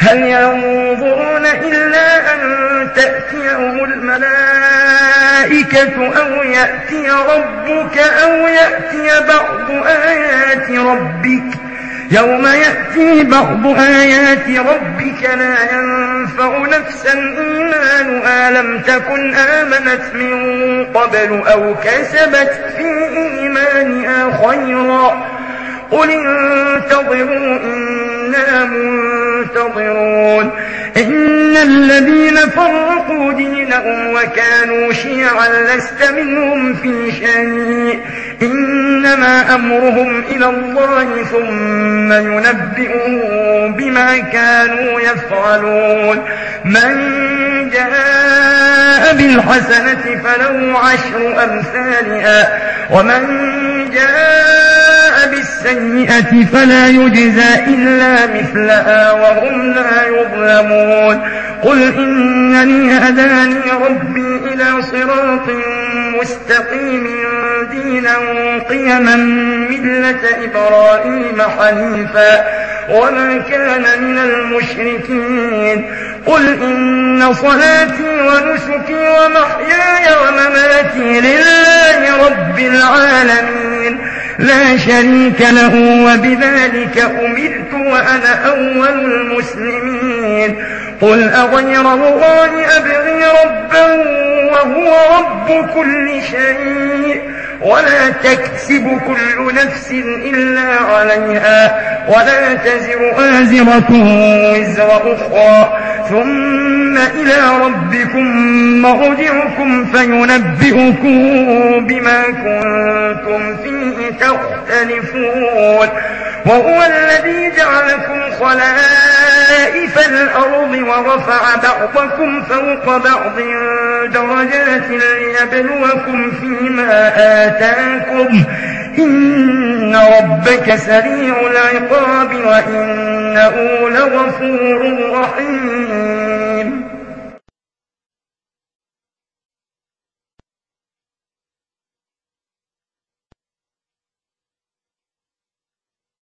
هل ينظرون إلا أن تأتيهم الملائكة أو يأتي ربك أو يأتي بعض آيات ربك يوم يأتي بعض آيات ربك لا ينفع نفسا إيمانها لم تكن آمنت من قبل أو كسبت في إيمانها خيرا قل انتظروا إنا منتظرون إن الذين فرقوا دينهم وكانوا شيعا لست منهم في شيء إنما أمرهم إلى الله ثم ينبئهم بما كانوا يفعلون من جاء بالحسنة فله 10 أمثالها ومن جاء بالسيئة فلا يجزى إلا مثلها وهم لا يظلمون قل إنني هداني ربي إلى صراط مستقيم دينا قيما ملة إبراهيم حنيفا وما كان من المشركين قل إن صلاتي ونسكي ومحياي ومماتي لله رب العالمين لا شريك له وبذلك أمرت وأنا أول المسلمين قل أغير الله أبغي ربا وهو رب كل شيء ولا تكسب كل نفس إلا عليها ولا تزر آزرة وزر أخرى ثم إلى ربكم مرجعكم فينبئكم بما كنتم فيه تختلفون وهو الذي جعلكم خلائف الأرض ورفع بعضكم فوق بعض درجات ليبلوكم فيما آتاكم إن ربك سريع العقاب وإنه لغفور رحيم